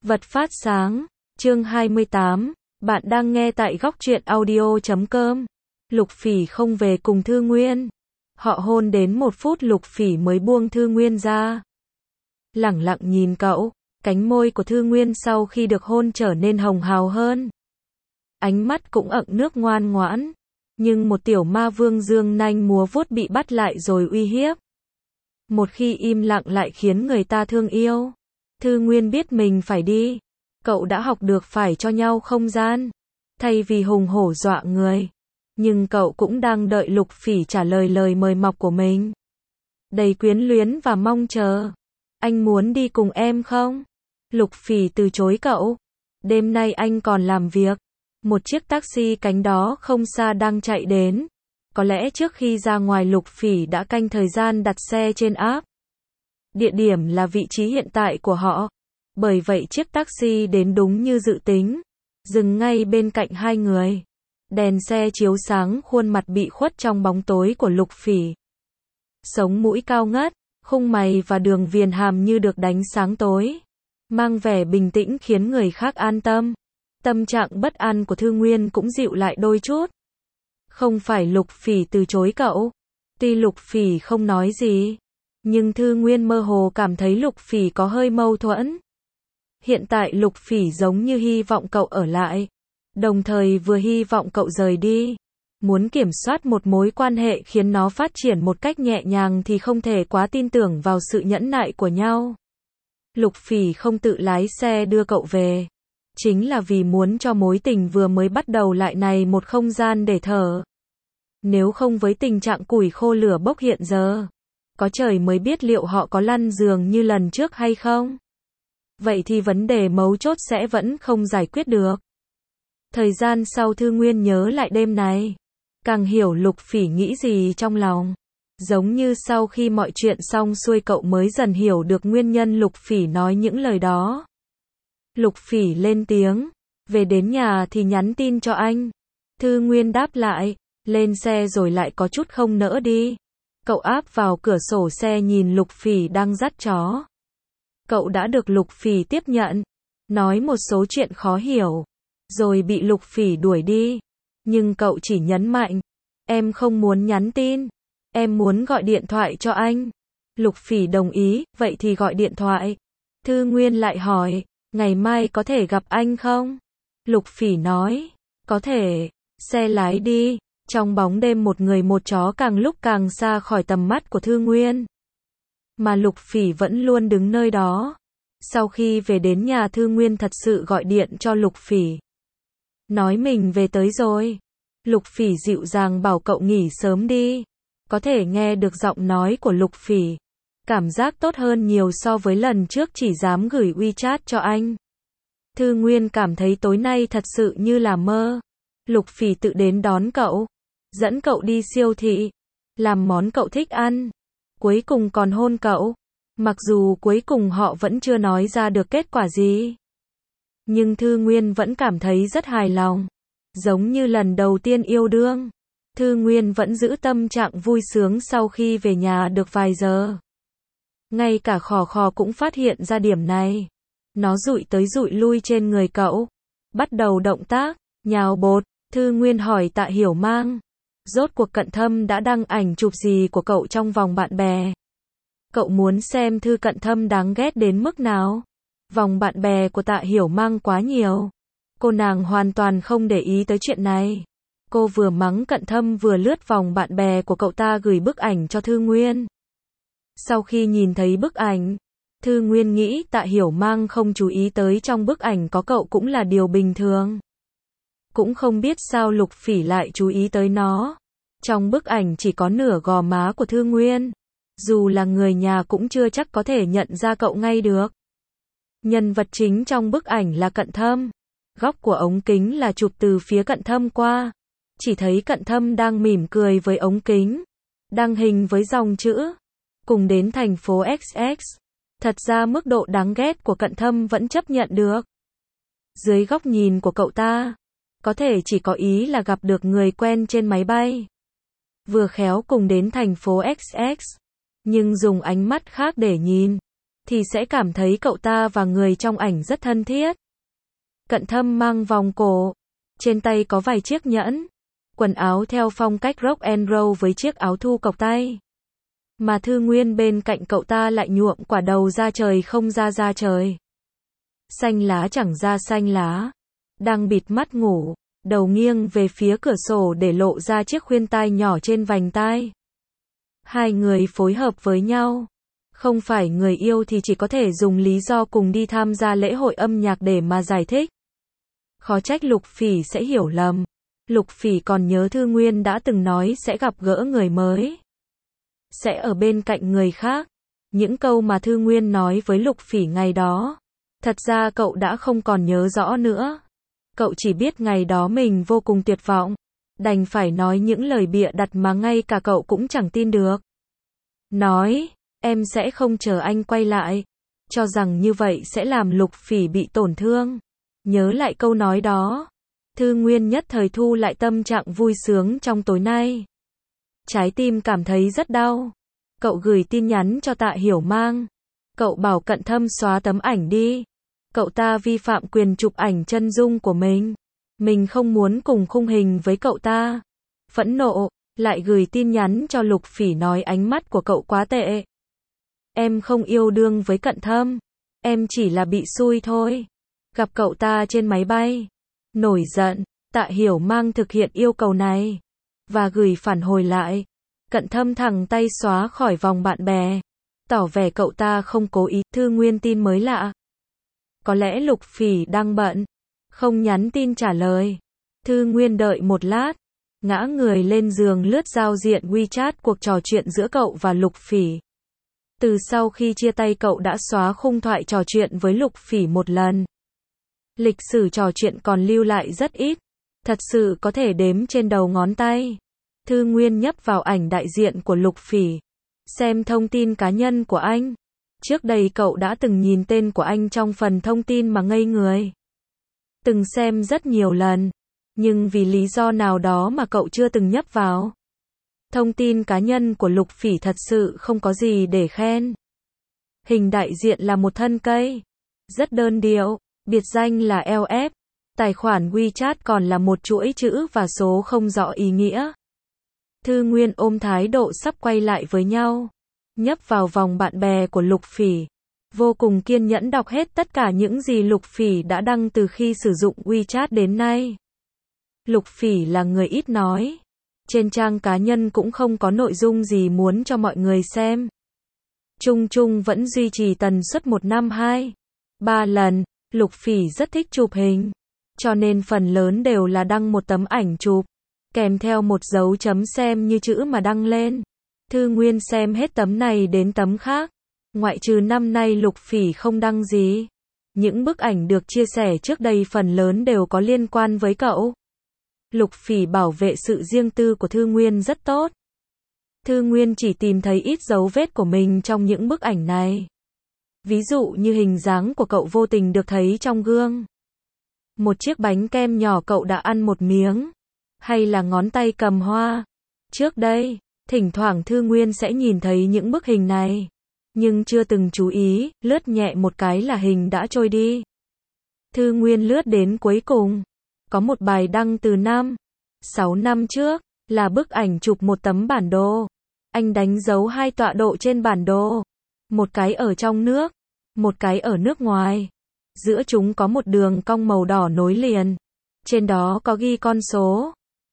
Vật phát sáng, chương 28, bạn đang nghe tại góc truyện audio.com. Lục Phỉ không về cùng Thư Nguyên. Họ hôn đến 1 phút Lục Phỉ mới buông Thư Nguyên ra. Lẳng lặng nhìn cậu, cánh môi của Thư Nguyên sau khi được hôn trở nên hồng hào hơn. Ánh mắt cũng ẩn nước ngoan ngoãn, nhưng một tiểu ma vương dương nanh múa vuốt bị bắt lại rồi uy hiếp. Một khi im lặng lại khiến người ta thương yêu. Thư Nguyên biết mình phải đi. Cậu đã học được phải cho nhau không gian, thay vì hùng hổ dọa người. Nhưng cậu cũng đang đợi Lục Phỉ trả lời lời mời mọc của mình. Đầy quyến luyến và mong chờ. Anh muốn đi cùng em không? Lục Phỉ từ chối cậu. Đêm nay anh còn làm việc. Một chiếc taxi cánh đó không xa đang chạy đến. Có lẽ trước khi ra ngoài Lục Phỉ đã canh thời gian đặt xe trên app. Địa điểm là vị trí hiện tại của họ. Bởi vậy chiếc taxi đến đúng như dự tính. Dừng ngay bên cạnh hai người. Đèn xe chiếu sáng khuôn mặt bị khuất trong bóng tối của Lục Phỉ. Sống mũi cao ngất, khung mày và đường viền hàm như được đánh sáng tối. Mang vẻ bình tĩnh khiến người khác an tâm. Tâm trạng bất an của Thư Nguyên cũng dịu lại đôi chút. Không phải Lục Phỉ từ chối cậu. Tuy Lục Phỉ không nói gì, nhưng Thư Nguyên mơ hồ cảm thấy Lục Phỉ có hơi mâu thuẫn. Hiện tại Lục Phỉ giống như hy vọng cậu ở lại, đồng thời vừa hy vọng cậu rời đi. Muốn kiểm soát một mối quan hệ khiến nó phát triển một cách nhẹ nhàng thì không thể quá tin tưởng vào sự nhẫn nại của nhau. Lục Phỉ không tự lái xe đưa cậu về, chính là vì muốn cho mối tình vừa mới bắt đầu lại này một không gian để thở. Nếu không với tình trạng củi khô lửa bốc hiện giờ, có trời mới biết liệu họ có lăn giường như lần trước hay không. Vậy thì vấn đề mấu chốt sẽ vẫn không giải quyết được. Thời gian sau Thư Nguyên nhớ lại đêm này, càng hiểu Lục Phỉ nghĩ gì trong lòng. Giống như sau khi mọi chuyện xong xuôi cậu mới dần hiểu được nguyên nhân Lục Phỉ nói những lời đó. Lục Phỉ lên tiếng, về đến nhà thì nhắn tin cho anh. Thư Nguyên đáp lại, lên xe rồi lại có chút không nỡ đi. Cậu áp vào cửa sổ xe nhìn Lục Phỉ đang dắt chó. Cậu đã được Lục Phỉ tiếp nhận, nói một số chuyện khó hiểu, rồi bị Lục Phỉ đuổi đi. Nhưng cậu chỉ nhấn mạnh, em không muốn nhắn tin, em muốn gọi điện thoại cho anh. Lục Phỉ đồng ý, vậy thì gọi điện thoại. Thư Nguyên lại hỏi, ngày mai có thể gặp anh không? Lục Phỉ nói, có thể. Xe lái đi. Trong bóng đêm một người một chó càng lúc càng xa khỏi tầm mắt của Thư Nguyên. Mà Lục Phỉ vẫn luôn đứng nơi đó. Sau khi về đến nhà Thư Nguyên thật sự gọi điện cho Lục Phỉ. Nói mình về tới rồi. Lục Phỉ dịu dàng bảo cậu nghỉ sớm đi. Có thể nghe được giọng nói của Lục Phỉ. Cảm giác tốt hơn nhiều so với lần trước chỉ dám gửi WeChat cho anh. Thư Nguyên cảm thấy tối nay thật sự như là mơ. Lục Phỉ tự đến đón cậu, dẫn cậu đi siêu thị, làm món cậu thích ăn, cuối cùng còn hôn cậu. Mặc dù cuối cùng họ vẫn chưa nói ra được kết quả gì, nhưng Thư Nguyên vẫn cảm thấy rất hài lòng. Giống như lần đầu tiên yêu đương, Thư Nguyên vẫn giữ tâm trạng vui sướng sau khi về nhà được vài giờ. Ngay cả Khò Khò cũng phát hiện ra điểm này. Nó dụi tới dụi lui trên người cậu, bắt đầu động tác, nhào bột. Thư Nguyên hỏi Tạ Hiểu Mang, rốt cuộc Cận Thâm đã đăng ảnh chụp gì của cậu trong vòng bạn bè? Cậu muốn xem Thư Cận Thâm đáng ghét đến mức nào? Vòng bạn bè của Tạ Hiểu Mang quá nhiều. Cô nàng hoàn toàn không để ý tới chuyện này. Cô vừa mắng Cận Thâm vừa lướt vòng bạn bè của cậu ta gửi bức ảnh cho Thư Nguyên. Sau khi nhìn thấy bức ảnh, Thư Nguyên nghĩ Tạ Hiểu Mang không chú ý tới trong bức ảnh có cậu cũng là điều bình thường. Cũng không biết sao Lục Phỉ lại chú ý tới nó. Trong bức ảnh chỉ có nửa gò má của Thư Nguyên. Dù là người nhà cũng chưa chắc có thể nhận ra cậu ngay được. Nhân vật chính trong bức ảnh là Cận Thâm. Góc của ống kính là chụp từ phía Cận Thâm qua. Chỉ thấy Cận Thâm đang mỉm cười với ống kính. Đăng hình với dòng chữ cùng đến thành phố XX. Thật ra mức độ đáng ghét của Cận Thâm vẫn chấp nhận được. Dưới góc nhìn của cậu ta, có thể chỉ có ý là gặp được người quen trên máy bay. Vừa khéo cùng đến thành phố XX. Nhưng dùng ánh mắt khác để nhìn. thì sẽ cảm thấy cậu ta và người trong ảnh rất thân thiết. Cận Thâm mang vòng cổ, trên tay có vài chiếc nhẫn, quần áo theo phong cách rock and roll với chiếc áo thu cộc tay. Mà Thư Nguyên bên cạnh cậu ta lại nhuộm quả đầu da trời không da trời. Xanh lá chẳng ra xanh lá, đang bịt mắt ngủ, đầu nghiêng về phía cửa sổ để lộ ra chiếc khuyên tai nhỏ trên vành tai. Hai người phối hợp với nhau. Không phải người yêu thì chỉ có thể dùng lý do cùng đi tham gia lễ hội âm nhạc để mà giải thích. Khó trách Lục Phỉ sẽ hiểu lầm. Lục Phỉ còn nhớ Thư Nguyên đã từng nói sẽ gặp gỡ người mới, sẽ ở bên cạnh người khác. Những câu mà Thư Nguyên nói với Lục Phỉ ngày đó, thật ra cậu đã không còn nhớ rõ nữa. Cậu chỉ biết ngày đó mình vô cùng tuyệt vọng, đành phải nói những lời bịa đặt mà ngay cả cậu cũng chẳng tin được. Nói, em sẽ không chờ anh quay lại, cho rằng như vậy sẽ làm Lục Phỉ bị tổn thương. Nhớ lại câu nói đó, Thư Nguyên nhất thời thu lại tâm trạng vui sướng trong tối nay. Trái tim cảm thấy rất đau. Cậu gửi tin nhắn cho Tạ Hiểu Mang. Cậu bảo Cận Thâm xóa tấm ảnh đi. Cậu ta vi phạm quyền chụp ảnh chân dung của mình. Mình không muốn cùng khung hình với cậu ta. Phẫn nộ, lại gửi tin nhắn cho Lục Phỉ nói ánh mắt của cậu quá tệ. Em không yêu đương với Cận Thâm. Em chỉ là bị xui thôi. Gặp cậu ta trên máy bay. Nổi giận, Tạ Hiểu Mang thực hiện yêu cầu này. Và gửi phản hồi lại. Cận Thâm thẳng tay xóa khỏi vòng bạn bè. Tỏ vẻ cậu ta không cố ý. Thư Nguyên tin mới lạ. Có lẽ Lục Phỉ đang bận. Không nhắn tin trả lời. Thư Nguyên đợi một lát. Ngã người lên giường lướt giao diện WeChat cuộc trò chuyện giữa cậu và Lục Phỉ. Từ sau khi chia tay cậu đã xóa khung thoại trò chuyện với Lục Phỉ một lần. Lịch sử trò chuyện còn lưu lại rất ít. Thật sự có thể đếm trên đầu ngón tay. Thư Nguyên nhấp vào ảnh đại diện của Lục Phỉ. Xem thông tin cá nhân của anh. Trước đây cậu đã từng nhìn tên của anh trong phần thông tin mà ngây người. Từng xem rất nhiều lần. Nhưng vì lý do nào đó mà cậu chưa từng nhấp vào. Thông tin cá nhân của Lục Phỉ thật sự không có gì để khen. Hình đại diện là một thân cây. Rất đơn điệu. Biệt danh là LF. Tài khoản WeChat còn là một chuỗi chữ và số không rõ ý nghĩa. Thư Nguyên ôm thái độ sắp quay lại với nhau. Nhấp vào vòng bạn bè của Lục Phỉ. Vô cùng kiên nhẫn đọc hết tất cả những gì Lục Phỉ đã đăng từ khi sử dụng WeChat đến nay. Lục Phỉ là người ít nói. Trên trang cá nhân cũng không có nội dung gì muốn cho mọi người xem. Chung chung vẫn duy trì tần suất 1 năm 2-3 lần. Lục Phỉ rất thích chụp hình. Cho nên phần lớn đều là đăng một tấm ảnh chụp. Kèm theo một dấu chấm xem như chữ mà đăng lên. Thư Nguyên xem hết tấm này đến tấm khác. Ngoại trừ năm nay Lục Phỉ không đăng gì. Những bức ảnh được chia sẻ trước đây phần lớn đều có liên quan với cậu. Lục Phỉ bảo vệ sự riêng tư của Thư Nguyên rất tốt. Thư Nguyên chỉ tìm thấy ít dấu vết của mình trong những bức ảnh này. Ví dụ như hình dáng của cậu vô tình được thấy trong gương. Một chiếc bánh kem nhỏ cậu đã ăn một miếng. Hay là ngón tay cầm hoa. Trước đây, thỉnh thoảng Thư Nguyên sẽ nhìn thấy những bức hình này. Nhưng chưa từng chú ý, lướt nhẹ một cái là hình đã trôi đi. Thư Nguyên lướt đến cuối cùng. Có một bài đăng từ 6 năm trước, là bức ảnh chụp một tấm bản đồ. Anh đánh dấu 2 tọa độ trên bản đồ. Một cái ở trong nước, một cái ở nước ngoài. Giữa chúng có một đường cong màu đỏ nối liền. Trên đó có ghi con số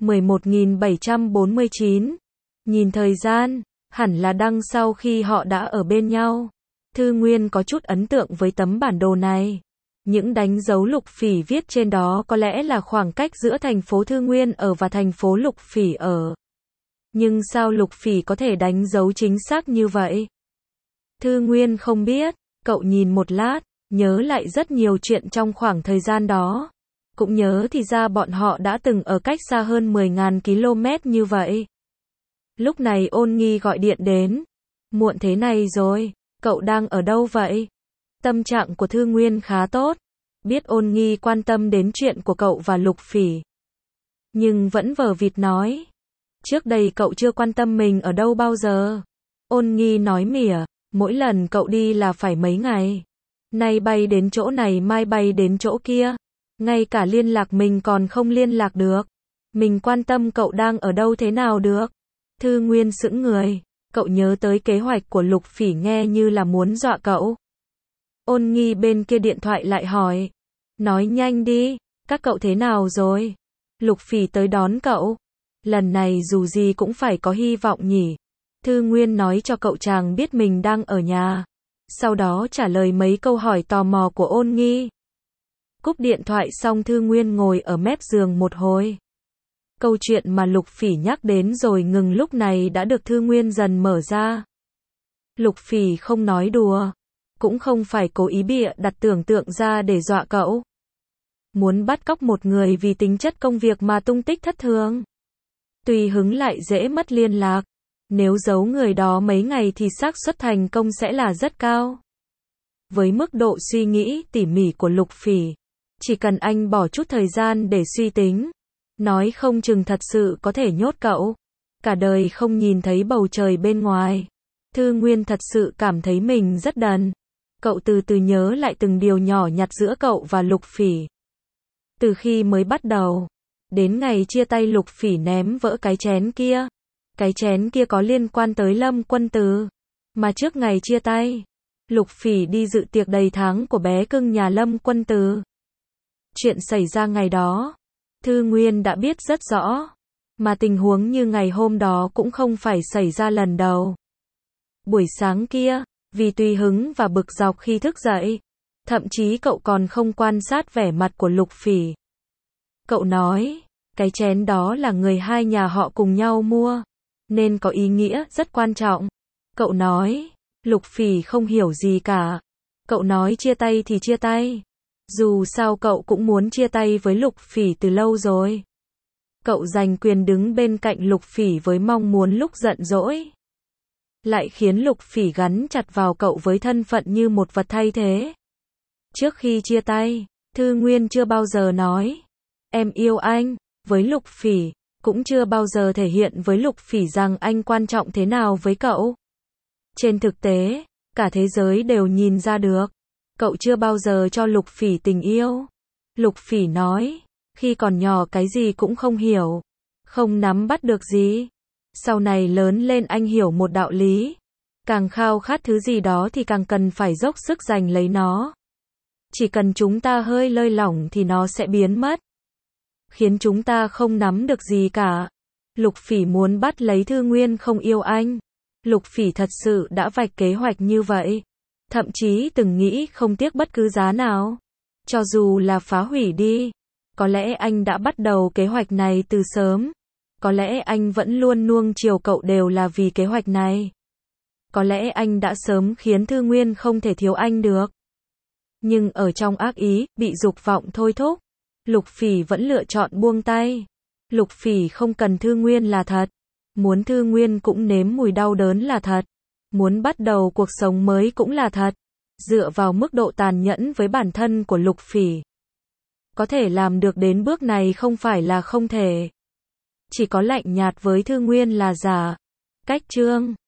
11.749. Nhìn thời gian, hẳn là đăng sau khi họ đã ở bên nhau. Thư Nguyên có chút ấn tượng với tấm bản đồ này. Những đánh dấu Lục Phỉ viết trên đó có lẽ là khoảng cách giữa thành phố Thư Nguyên ở và thành phố Lục Phỉ ở. Nhưng sao Lục Phỉ có thể đánh dấu chính xác như vậy? Thư Nguyên không biết. Cậu nhìn một lát, nhớ lại rất nhiều chuyện trong khoảng thời gian đó. Cũng nhớ thì ra bọn họ đã từng ở cách xa hơn 10.000 km như vậy. Lúc này Ôn Nghi gọi điện đến. Muộn thế này rồi, cậu đang ở đâu vậy? Tâm trạng của Thư Nguyên khá tốt. Biết Ôn Nghi quan tâm đến chuyện của cậu và Lục Phỉ. Nhưng vẫn vờ vịt nói. Trước đây cậu chưa quan tâm mình ở đâu bao giờ. Ôn Nghi nói mỉa. Mỗi lần cậu đi là phải mấy ngày. Nay bay đến chỗ này mai bay đến chỗ kia. Ngay cả liên lạc mình còn không liên lạc được. Mình quan tâm cậu đang ở đâu thế nào được. Thư Nguyên sững người. Cậu nhớ tới kế hoạch của Lục Phỉ nghe như là muốn dọa cậu. Ôn Nghi bên kia điện thoại lại hỏi. Nói nhanh đi, các cậu thế nào rồi? Lục Phỉ tới đón cậu. Lần này dù gì cũng phải có hy vọng nhỉ. Thư Nguyên nói cho cậu chàng biết mình đang ở nhà. Sau đó trả lời mấy câu hỏi tò mò của Ôn Nghi. Cúp điện thoại xong Thư Nguyên ngồi ở mép giường một hồi. Câu chuyện mà Lục Phỉ nhắc đến rồi ngừng lúc này đã được Thư Nguyên dần mở ra. Lục Phỉ không nói đùa. Cũng không phải cố ý bịa đặt tưởng tượng ra để dọa cậu. Muốn bắt cóc một người vì tính chất công việc mà tung tích thất thường. Tùy hứng lại dễ mất liên lạc. Nếu giấu người đó mấy ngày thì xác suất thành công sẽ là rất cao. Với mức độ suy nghĩ tỉ mỉ của Lục Phỉ, chỉ cần anh bỏ chút thời gian để suy tính, nói không chừng thật sự có thể nhốt cậu. Cả đời không nhìn thấy bầu trời bên ngoài. Thư Nguyên thật sự cảm thấy mình rất đần. Cậu từ từ nhớ lại từng điều nhỏ nhặt giữa cậu và Lục Phỉ. Từ khi mới bắt đầu, đến ngày chia tay Lục Phỉ ném vỡ cái chén kia. Cái chén kia có liên quan tới Lâm Quân Từ. Mà trước ngày chia tay, Lục Phỉ đi dự tiệc đầy tháng của bé cưng nhà Lâm Quân Từ. Chuyện xảy ra ngày đó, Thư Nguyên đã biết rất rõ. Mà tình huống như ngày hôm đó cũng không phải xảy ra lần đầu. Buổi sáng kia, vì tùy hứng và bực dọc khi thức dậy, thậm chí cậu còn không quan sát vẻ mặt của Lục Phỉ. Cậu nói, cái chén đó là người hai nhà họ cùng nhau mua, nên có ý nghĩa rất quan trọng. Cậu nói, Lục Phỉ không hiểu gì cả. Cậu nói chia tay thì chia tay. Dù sao cậu cũng muốn chia tay với Lục Phỉ từ lâu rồi. Cậu giành quyền đứng bên cạnh Lục Phỉ với mong muốn lúc giận dỗi. Lại khiến Lục Phỉ gắn chặt vào cậu với thân phận như một vật thay thế. Trước khi chia tay, Thư Nguyên chưa bao giờ nói, em yêu anh, với Lục Phỉ, cũng chưa bao giờ thể hiện với Lục Phỉ rằng anh quan trọng thế nào với cậu. Trên thực tế, cả thế giới đều nhìn ra được, cậu chưa bao giờ cho Lục Phỉ tình yêu. Lục Phỉ nói, khi còn nhỏ cái gì cũng không hiểu, không nắm bắt được gì. Sau này lớn lên anh hiểu một đạo lý, càng khao khát thứ gì đó thì càng cần phải dốc sức giành lấy nó. Chỉ cần chúng ta hơi lơi lỏng thì nó sẽ biến mất, khiến chúng ta không nắm được gì cả. Lục Phỉ muốn bắt lấy Thư Nguyên không yêu anh. Lục Phỉ thật sự đã vạch kế hoạch như vậy, thậm chí từng nghĩ không tiếc bất cứ giá nào, cho dù là phá hủy đi. Có lẽ anh đã bắt đầu kế hoạch này từ sớm. Có lẽ anh vẫn luôn nuông chiều cậu đều là vì kế hoạch này. Có lẽ anh đã sớm khiến Thư Nguyên không thể thiếu anh được. Nhưng ở trong ác ý, bị dục vọng thôi thúc, Lục Phỉ vẫn lựa chọn buông tay. Lục Phỉ không cần Thư Nguyên là thật. Muốn Thư Nguyên cũng nếm mùi đau đớn là thật. Muốn bắt đầu cuộc sống mới cũng là thật. Dựa vào mức độ tàn nhẫn với bản thân của Lục Phỉ, có thể làm được đến bước này không phải là không thể. Chỉ có lạnh nhạt với Thư Nguyên là giả. Cách chương